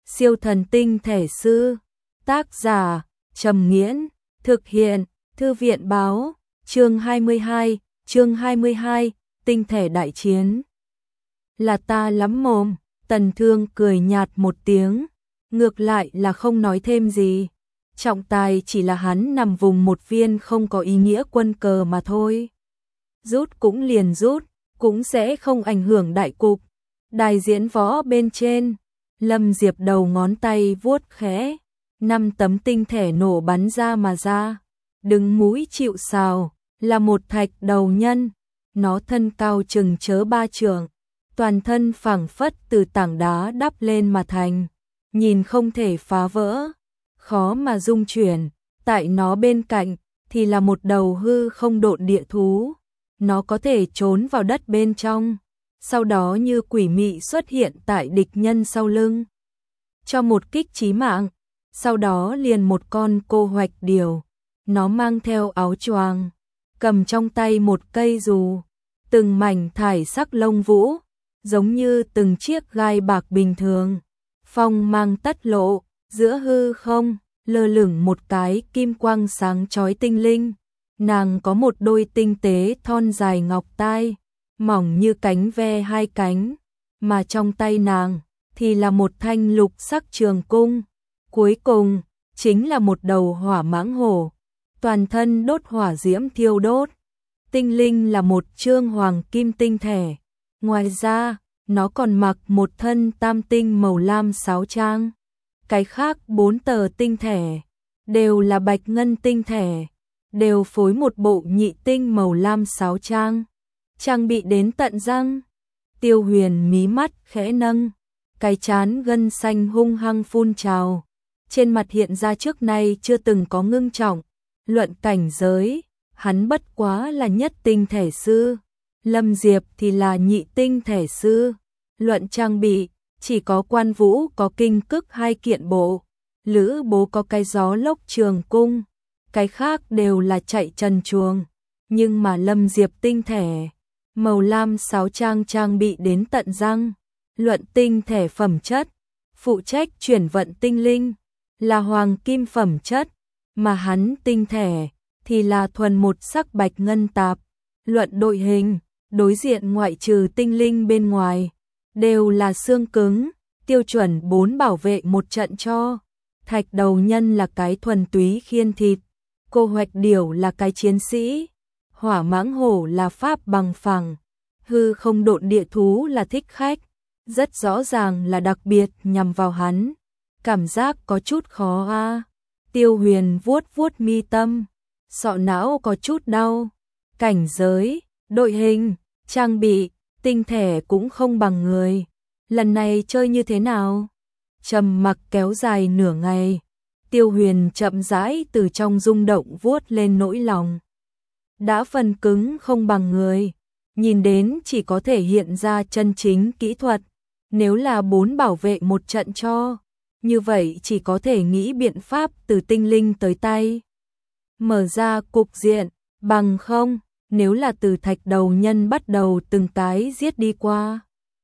Siêu thần tinh thể sư. Tác giả Trầm Nghiễn. Thực hiện Thư viện báo. Chương 22, tinh thể đại chiến. Là ta lắm mồm. Tần Thương cười nhạt một tiếng, ngược lại là không nói thêm gì. Trọng tài chỉ là hắn nằm vùng một viên không có ý nghĩa quân cờ mà thôi. Rút cũng liền rút, cũng sẽ không ảnh hưởng đại cục. Đài diễn võ bên trên, Lâm Diệp đầu ngón tay vuốt khẽ, 5 tấm tinh thể nổ bắn ra mà ra. Đứng mũi chịu sào, là một thạch đầu nhân, nó thân cao chừng chớ 3 trượng, toàn thân phẳng phất từ tảng đá đắp lên mà thành, nhìn không thể phá vỡ, khó mà dung chuyển. Tại nó bên cạnh thì là một đầu hư không độn địa thú, nó có thể trốn vào đất bên trong, sau đó như quỷ mị xuất hiện tại địch nhân sau lưng, cho một kích chí mạng. Sau đó liền một con cô hoạch điểu, nó mang theo áo choàng, cầm trong tay một cây dù, từng mảnh thải sắc lông vũ, giống như từng chiếc gai bạc bình thường. Phong mang tất lộ, giữa hư không, lơ lửng một cái kim quang sáng chói tinh linh. Nàng có một đôi tinh tế thon dài ngọc tai, mỏng như cánh ve 2 cánh, mà trong tay nàng thì là một thanh lục sắc trường cung. Cuối cùng chính là một đầu hỏa mãng hổ, toàn thân đốt hỏa diễm thiêu đốt. Tinh linh là một trương hoàng kim tinh thể. Ngoài ra, nó còn mặc một thân tam tinh màu lam sáo trang. Cái khác 4 tờ tinh thể đều là bạch ngân tinh thể, đều phối một bộ nhị tinh màu lam sáo trang, trang bị đến tận răng. Tiêu Huyền mí mắt khẽ nâng, cái trán gân xanh hung hăng phun trào, trên mặt hiện ra trước nay chưa từng có ngưng trọng. Luận cảnh giới, hắn bất quá là nhất tinh thể sư, Lâm Diệp thì là nhị tinh thể sư. Luận trang bị, chỉ có Quan Vũ có kinh cức 2 kiện bộ, Lữ Bố có cái gió lốc trường cung, cái khác đều là chạy trần chuồng. Nhưng mà Lâm Diệp tinh thể màu lam sáo trang trang bị đến tận răng. Luận tinh thể phẩm chất, phụ trách chuyển vận tinh linh là hoàng kim phẩm chất, mà hắn tinh thể thì là thuần một sắc bạch ngân tạp. Luận đội hình, đối diện ngoại trừ tinh linh bên ngoài đều là xương cứng, tiêu chuẩn 4 bảo vệ một trận cho. Thạch đầu nhân là cái thuần túy khiên thịt, cô hoạch điểu là cái chiến sĩ, hỏa mãng hổ là pháp bằng phẳng, hư không độn địa thú là thích khách. Rất rõ ràng là đặc biệt nhằm vào hắn. Cảm giác có chút khó a. Tiêu Huyền vuốt vuốt mi tâm, sọ não có chút đau. Cảnh giới, đội hình, trang bị, tinh thể cũng không bằng người. Lần này chơi như thế nào? Trầm mặc kéo dài nửa ngày, Tiêu Huyền chậm rãi từ trong rung động vuốt lên nỗi lòng. Đã phần cứng không bằng người, nhìn đến chỉ có thể hiện ra chân chính kỹ thuật. Nếu là 4 bảo vệ một trận cho, như vậy chỉ có thể nghĩ biện pháp từ tinh linh tới tay, mở ra cục diện. Bằng không, nếu là từ thạch đầu nhân bắt đầu từng cái giết đi qua,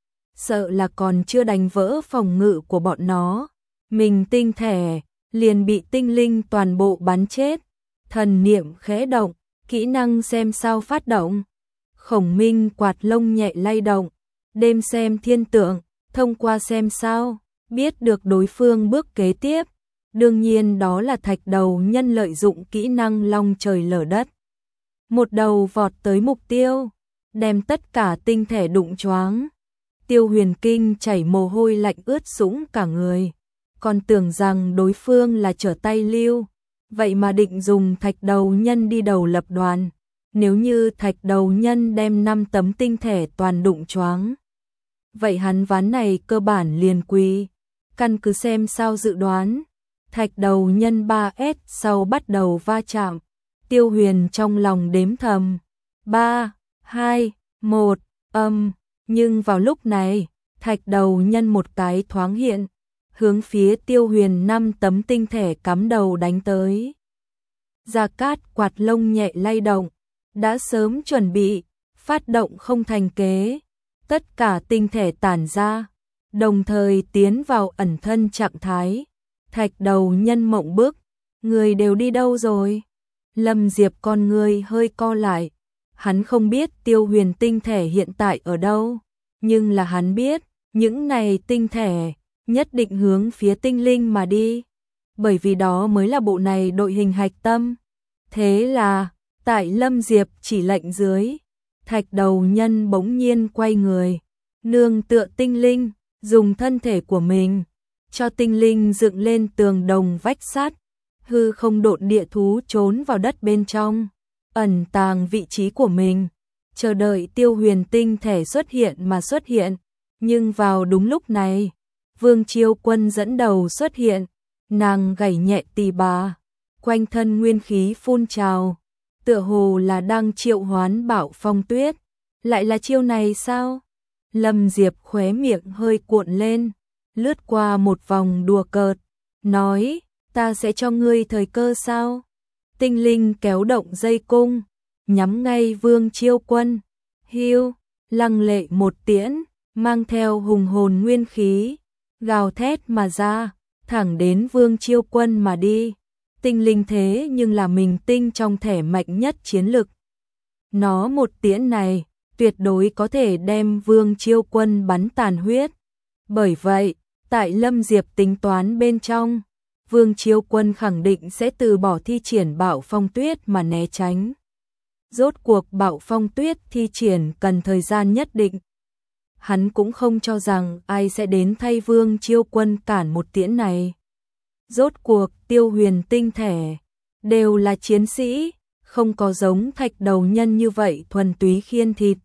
sợ là còn chưa đánh vỡ phòng ngự của bọn nó, mình tinh thể liền bị tinh linh toàn bộ bắn chết. Thần niệm khẽ động, kỹ năng xem sao phát động. Khổng Minh quạt lông nhẹ lay động, đêm xem thiên tượng, thông qua xem sao, biết được đối phương bước kế tiếp. Đương nhiên đó là thạch đầu nhân lợi dụng kỹ năng long trời lở đất, một đầu vọt tới mục tiêu, đem tất cả tinh thể đụng choáng. Tiêu Huyền kinh chảy mồ hôi lạnh ướt sũng cả người, còn tưởng rằng đối phương là trở tay lưu, vậy mà định dùng thạch đầu nhân đi đầu lập đoàn. Nếu như thạch đầu nhân đem 5 tấm tinh thể toàn đụng choáng, vậy hắn ván này cơ bản liền quy. Căn cứ xem sao dự đoán, thạch đầu nhân 3S sau bắt đầu va chạm. Tiêu Huyền trong lòng đếm thầm 3, 2, 1, nhưng vào lúc này, thạch đầu nhân một cái thoáng hiện, hướng phía Tiêu Huyền 5 tấm tinh thể cắm đầu đánh tới. Gia Cát quạt lông nhẹ lay động, đã sớm chuẩn bị, phát động không thành kế. Tất cả tinh thể tản ra, đồng thời tiến vào ẩn thân trạng thái. Thạch đầu nhân mộng bức, người đều đi đâu rồi? Lâm Diệp con người hơi co lại, hắn không biết Tiêu Huyền tinh thể hiện tại ở đâu, nhưng là hắn biết, những này tinh thể nhất định hướng phía tinh linh mà đi, bởi vì đó mới là bộ này đội hình hạch tâm. Thế là, tại Lâm Diệp chỉ lệnh dưới, thạch đầu nhân bỗng nhiên quay người, nương tựa tinh linh, dùng thân thể của mình, cho tinh linh dựng lên tường đồng vách sắt, hư không độn địa thú trốn vào đất bên trong, ẩn tàng vị trí của mình, chờ đợi Tiêu Huyền tinh thể xuất hiện mà xuất hiện. Nhưng vào đúng lúc này, Vương Chiêu Quân dẫn đầu xuất hiện, nàng gảy nhẹ tỳ bà, quanh thân nguyên khí phun trào, tựa hồ là đang triệu hoán Bạo Phong Tuyết. Lại là chiêu này sao? Lâm Diệp khóe miệng hơi cuộn lên, lướt qua một vòng đùa cợt, nói, ta sẽ cho ngươi thời cơ sao? Tinh linh kéo động dây cung, nhắm ngay Vương Chiêu Quân, hiu, lăng lệ một tiễn, mang theo hùng hồn nguyên khí, gào thét mà ra, thẳng đến Vương Chiêu Quân mà đi. Tinh linh thế nhưng là mình tinh trong thể mạnh nhất chiến lực. Nó một tiễn này, tuyệt đối có thể đem Vương Chiêu Quân bắn tàn huyết. Bởi vậy, tại Lâm Diệp tính toán bên trong, Vương Chiêu Quân khẳng định sẽ từ bỏ thi triển Bạo Phong Tuyết mà né tránh. Rốt cuộc Bạo Phong Tuyết thi triển cần thời gian nhất định. Hắn cũng không cho rằng ai sẽ đến thay Vương Chiêu Quân cản một tiễn này. Rốt cuộc Tiêu Huyền tinh thể đều là chiến sĩ, không có giống thạch đầu nhân như vậy thuần túy khiên thịt.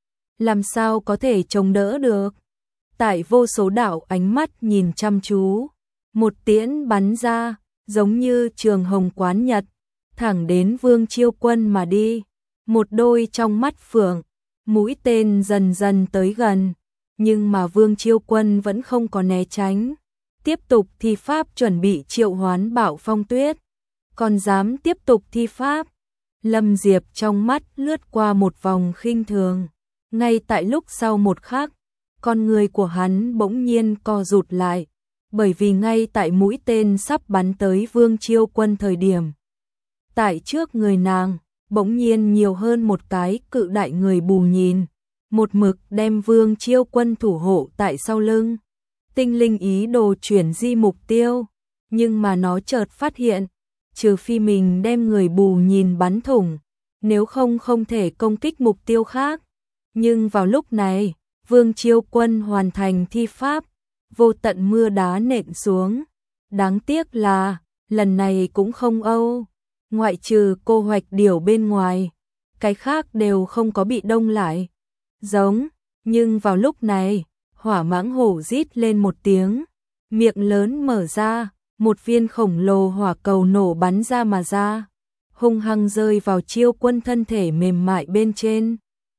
Làm sao có thể chống đỡ được? Tại vô số đạo ánh mắt nhìn chăm chú, một tiễn bắn ra, giống như trường hồng quán nhật, thẳng đến Vương Chiêu Quân mà đi. Một đôi trong mắt phượng, mũi tên dần dần tới gần, nhưng mà Vương Chiêu Quân vẫn không có né tránh, tiếp tục thi pháp chuẩn bị triệu hoán Bạo Phong Tuyết. Còn dám tiếp tục thi pháp? Lâm Diệp trong mắt lướt qua một vòng khinh thường, ngay tại lúc sau một khắc, con người của hắn bỗng nhiên co rụt lại, bởi vì ngay tại mũi tên sắp bắn tới Vương Chiêu Quân thời điểm, tại trước người nàng bỗng nhiên nhiều hơn một cái cự đại người bù nhìn, một mực đem Vương Chiêu Quân thủ hộ tại sau lưng. Tinh linh ý đồ chuyển di mục tiêu, nhưng mà nó chợt phát hiện, trừ phi mình đem người bù nhìn bắn thủng, nếu không không thể công kích mục tiêu khác. Nhưng vào lúc này, Vương Chiêu Quân hoàn thành thi pháp, vô tận mưa đá nện xuống. Đáng tiếc là, lần này cũng không âu, ngoại trừ cô hoạch điểu bên ngoài, cái khác đều không có bị đông lại. Giống, nhưng vào lúc này, hỏa mãng hổ rít lên một tiếng, miệng lớn mở ra, một viên khổng lồ hỏa cầu nổ bắn ra mà ra, hung hăng rơi vào Chiêu Quân thân thể mềm mại bên trên.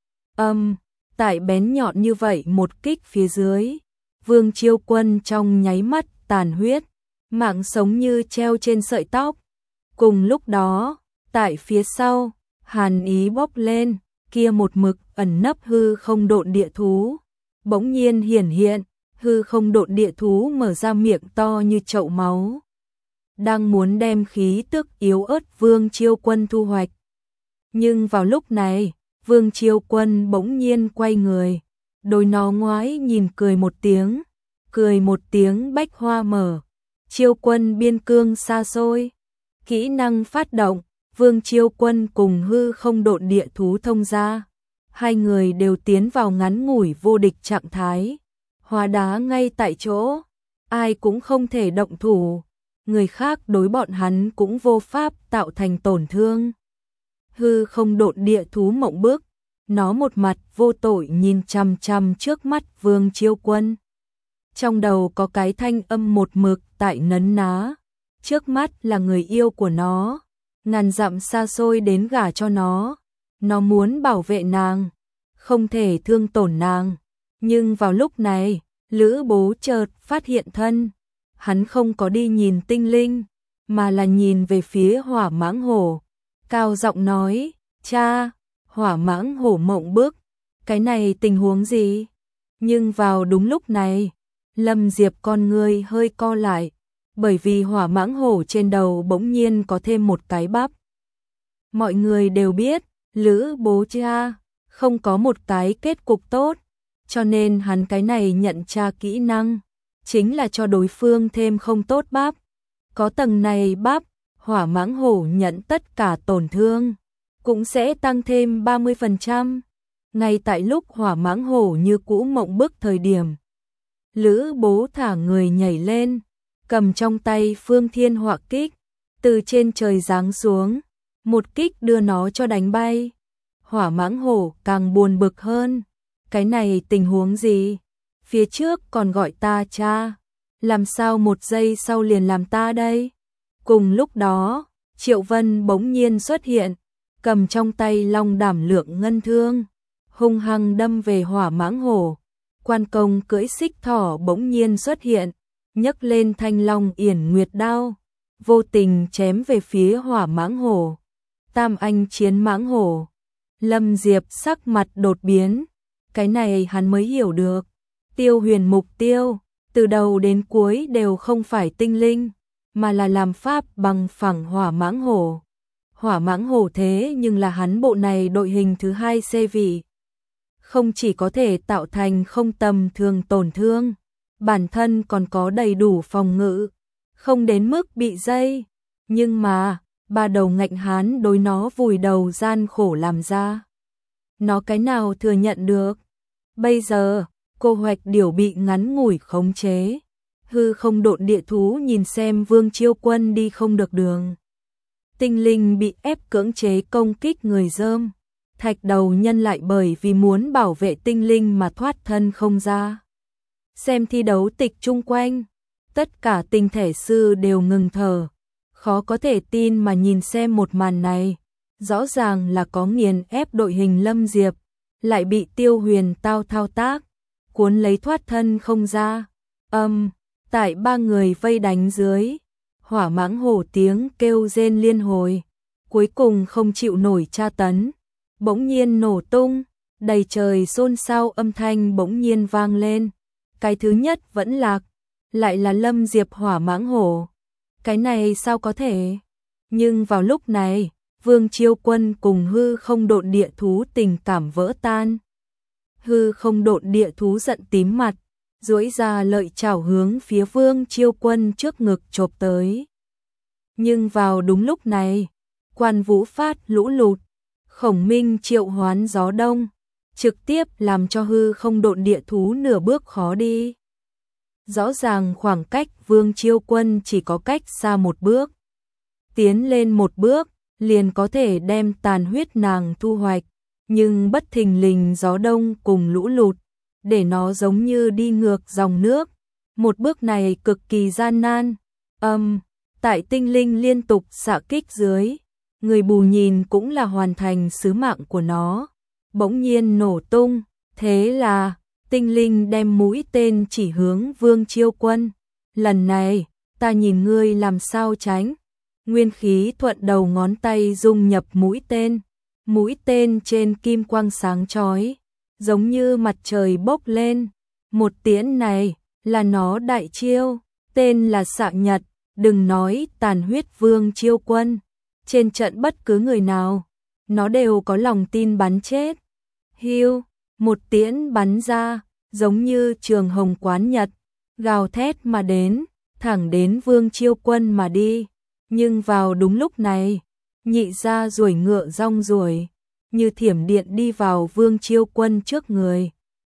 Tại bén nhọn như vậy một kích phía dưới, Vương Chiêu Quân trong nháy mắt tàn huyết, mạng sống như treo trên sợi tóc. Cùng lúc đó, tại phía sau, hàn ý bốc lên, kia một mực ẩn nấp hư không độn địa thú, bỗng nhiên hiển hiện, hư không độn địa thú mở ra miệng to như chậu máu, đang muốn đem khí tức yếu ớt Vương Chiêu Quân thu hoạch. Nhưng vào lúc này, Vương Chiêu Quân bỗng nhiên quay người, đôi nó ngoái nhìn cười một tiếng bách hoa mở. Chiêu Quân biên cương xa xôi, kỹ năng phát động, Vương Chiêu Quân cùng hư không độn địa thú thông ra. Hai người đều tiến vào ngắn ngủi vô địch trạng thái, hóa đá ngay tại chỗ, ai cũng không thể động thủ, người khác đối bọn hắn cũng vô pháp tạo thành tổn thương. Hư không độn địa thú mộng bức, nó một mặt vô tội nhìn chằm chằm trước mắt Vương Chiêu Quân. Trong đầu có cái thanh âm một mực tại nấn ná, trước mắt là người yêu của nó, ngàn dặm xa xôi đến gả cho nó muốn bảo vệ nàng, không thể thương tổn nàng. Nhưng vào lúc này, Lữ Bố chợt phát hiện thân, hắn không có đi nhìn tinh linh, mà là nhìn về phía hỏa mãng hổ, cao giọng nói, cha. Hỏa mãng hổ mộng bức, cái này tình huống gì? Nhưng vào đúng lúc này, Lâm Diệp con ngươi hơi co lại, bởi vì hỏa mãng hổ trên đầu bỗng nhiên có thêm một cái bắp. Mọi người đều biết, Lữ bố cha không có một cái kết cục tốt, cho nên hắn cái này nhận tra kỹ năng, chính là cho đối phương thêm không tốt bắp. Có tầng này bắp, hỏa mãng hổ nhận tất cả tổn thương, cũng sẽ tăng thêm 30%. Ngay tại lúc hỏa mãng hổ như cũ mộng bức thời điểm, Lữ bố thả người nhảy lên, cầm trong tay phương thiên họa kích, từ trên trời giáng xuống, một kích đưa nó cho đánh bay. Hỏa mãng hổ càng buồn bực hơn, cái này tình huống gì? Phía trước còn gọi ta cha, làm sao một giây sau liền làm ta đây? Cùng lúc đó, Triệu Vân bỗng nhiên xuất hiện, cầm trong tay long đảm lượng ngân thương, hung hăng đâm về hỏa mãng hổ. Quan công cưỡi xích thỏ bỗng nhiên xuất hiện, nhấc lên thanh long yển nguyệt đao, vô tình chém về phía hỏa mãng hổ. Tam anh chiến mãng hổ. Lâm Diệp sắc mặt đột biến, cái này hắn mới hiểu được. Tiêu Huyền mục tiêu, từ đầu đến cuối đều không phải tinh linh, mà là làm pháp bằng phẳng hỏa mãng hổ. Hỏa mãng hổ thế nhưng là hắn bộ này đội hình thứ 2 C vị. Không chỉ có thể tạo thành không tầm thường tổn thương, bản thân còn có đầy đủ phòng ngự, không đến mức bị dây. Nhưng mà, ba đầu ngạnh hán đối nó vùi đầu gian khổ làm ra. Nó cái nào thừa nhận được. Bây giờ, cô Hoạch Điểu bị ngắn ngủi khống chế. Hư không độn địa thú nhìn xem Vương Chiêu Quân đi không được đường. Tinh linh bị ép cưỡng chế công kích người dơm. Thạch đầu nhân lại bởi vì muốn bảo vệ tinh linh mà thoát thân không ra. Xem thi đấu tịch chung quanh, tất cả tinh thể sư đều ngừng thở. Khó có thể tin mà nhìn xem một màn này, rõ ràng là có nghiền ép đội hình Lâm Diệp, lại bị Tiêu Huyền thao tác, cuốn lấy thoát thân không ra. Tại ba người vây đánh dưới, hỏa mãng hổ tiếng kêu rên liên hồi, cuối cùng không chịu nổi tra tấn, bỗng nhiên nổ tung, đầy trời xôn xao âm thanh bỗng nhiên vang lên. Cái thứ nhất vẫn lạc, lại là Lâm Diệp hỏa mãng hổ. Cái này sao có thể? Nhưng vào lúc này, Vương Chiêu Quân cùng hư không độn địa thú tình cảm vỡ tan. Hư không độn địa thú giận tím mặt, duỗi ra lợi chảo hướng phía Vương Chiêu Quân trước ngực chộp tới. Nhưng vào đúng lúc này, Quan Vũ phát lũ lụt, Khổng Minh triệu hoán gió đông, trực tiếp làm cho hư không độn địa thú nửa bước khó đi. Rõ ràng khoảng cách Vương Chiêu Quân chỉ có cách xa một bước. Tiến lên một bước, liền có thể đem tàn huyết nàng thu hoạch. Nhưng bất thình lình gió đông cùng lũ lụt, để nó giống như đi ngược dòng nước. Một bước này cực kỳ gian nan. Tại tinh linh liên tục xạ kích dưới, người bù nhìn cũng là hoàn thành sứ mạng của nó. Bỗng nhiên nổ tung, thế là tinh linh đem mũi tên chỉ hướng Vương Chiêu Quân. Lần này, ta nhìn ngươi làm sao tránh. Nguyên khí thuận đầu ngón tay dung nhập mũi tên trên kim quang sáng chói, giống như mặt trời bốc lên. Một tiễn này là nó đại chiêu, tên là Xạ Nhật. Đừng nói tàn huyết Vương Chiêu Quân, trên trận bất cứ người nào, nó đều có lòng tin bắn chết. Hiu, một tiễn bắn ra, giống như trường hồng quán nhật, gào thét mà đến, thẳng đến Vương Chiêu Quân mà đi. Nhưng vào đúng lúc này, nhị gia ruổi ngựa rong ruổi, như thiểm điện đi vào Vương Chiêu Quân trước người.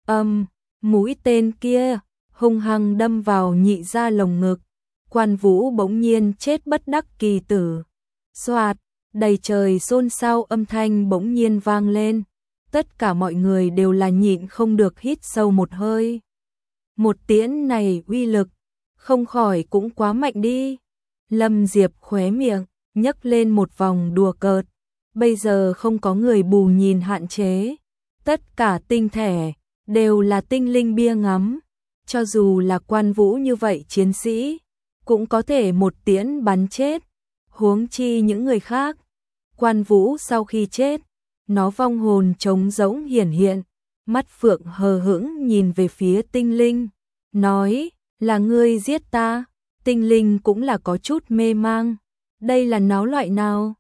Mũi tên kia hung hăng đâm vào nhị gia lồng ngực. Quan Vũ bỗng nhiên chết bất đắc kỳ tử. Xoạt, đầy trời xôn xao âm thanh bỗng nhiên vang lên. Tất cả mọi người đều là nhịn không được hít sâu một hơi. Một tiễn này uy lực, không khỏi cũng quá mạnh đi. Lâm Diệp khóe miệng, nhấc lên một vòng đùa cợt. Bây giờ không có người bù nhìn hạn chế. Tất cả tinh thể, đều là tinh linh bia ngắm. Cho dù là Quan Vũ như vậy chiến sĩ, cũng có thể một tiễn bắn chết. Huống chi những người khác. Quan Vũ sau khi chết, nó vong hồn trống rỗng hiển hiện, mắt phượng hờ hững nhìn về phía tinh linh. nói, là ngươi giết ta. Tinh linh cũng là có chút mê mang. Đây là náo loại nào?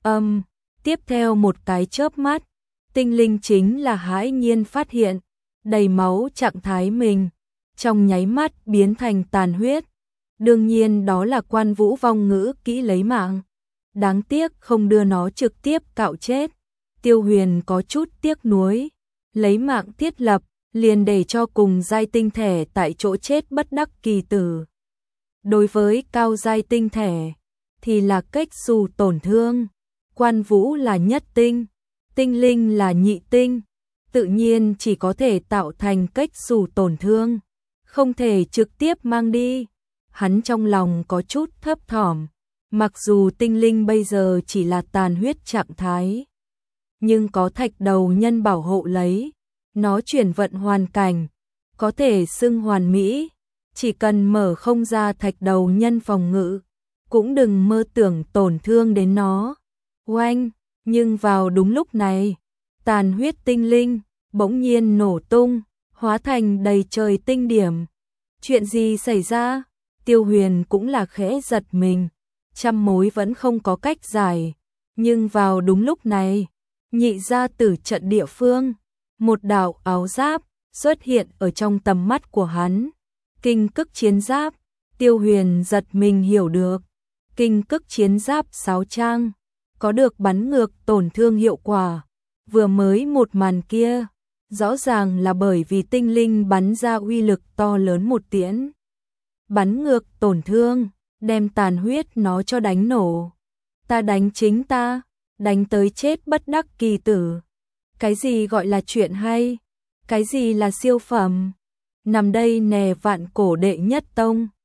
Tiếp theo một cái chớp mắt, tinh linh chính là hãi nhiên phát hiện, đầy máu trạng thái mình, trong nháy mắt biến thành tàn huyết. Đương nhiên đó là Quan Vũ vong ngữ kỹ lấy mạng. Đáng tiếc không đưa nó trực tiếp cạo chết. Tiêu Huyền có chút tiếc nuối, lấy mạng thiết lập, liền để cho cùng giai tinh thể tại chỗ chết bất đắc kỳ tử. Đối với cao giai tinh thể, thì là cách xù tổn thương. Quan Vũ là nhất tinh, tinh linh là nhị tinh, tự nhiên chỉ có thể tạo thành cách xù tổn thương, không thể trực tiếp mang đi. Hắn trong lòng có chút thấp thỏm, mặc dù tinh linh bây giờ chỉ là tàn huyết trạng thái, nhưng có thạch đầu nhân bảo hộ lấy, nó chuyển vận hoàn cảnh, có thể xưng hoàn mỹ, chỉ cần mở không ra thạch đầu nhân phòng ngự, cũng đừng mơ tưởng tổn thương đến nó. Oanh, nhưng vào đúng lúc này, tàn huyết tinh linh bỗng nhiên nổ tung, hóa thành đầy trời tinh điểm. Chuyện gì xảy ra? Tiêu Huyền cũng là khẽ giật mình, trăm mối vẫn không có cách giải. Nhưng vào đúng lúc này, nhị gia tử trận địa phương, một đạo áo giáp xuất hiện ở trong tầm mắt của hắn. Kinh cức chiến giáp. Tiêu Huyền giật mình hiểu được, kinh cức chiến giáp 6 trang, có được bắn ngược tổn thương hiệu quả. Vừa mới một màn kia, rõ ràng là bởi vì tinh linh bắn ra uy lực to lớn một tiễn. Bắn ngược tổn thương, đem tàn huyết nó cho đánh nổ. Ta đánh chính ta, đánh tới chết bất đắc kỳ tử. Cái gì gọi là chuyện hay? Cái gì là siêu phẩm? Nằm đây nè vạn cổ đệ nhất tông.